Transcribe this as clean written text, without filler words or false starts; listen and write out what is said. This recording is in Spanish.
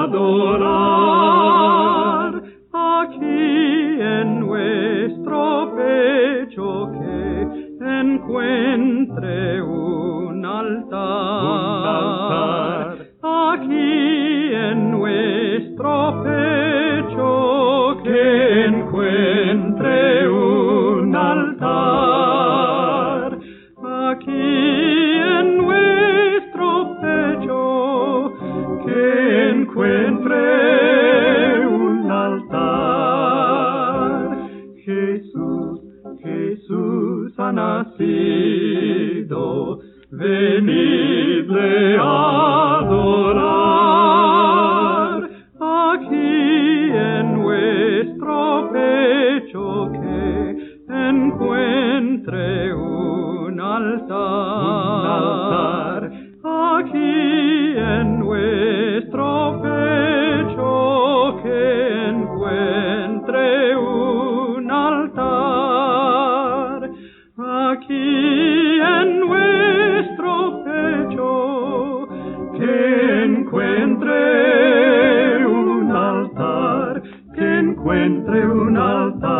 adorar. Aquí en nuestro pecho que encuentre un altar. Aquí en nuestro pecho que encuentre un altar. Aquí en nuestro pecho que encuentre un altar. Jesús ha nacido, venidle a adorar. Aquí en nuestro pecho que encuentre un altar. Aquí en nuestro pecho que encuentre un altar. Aquí en nuestro pecho que encuentre un altar, que encuentre un altar.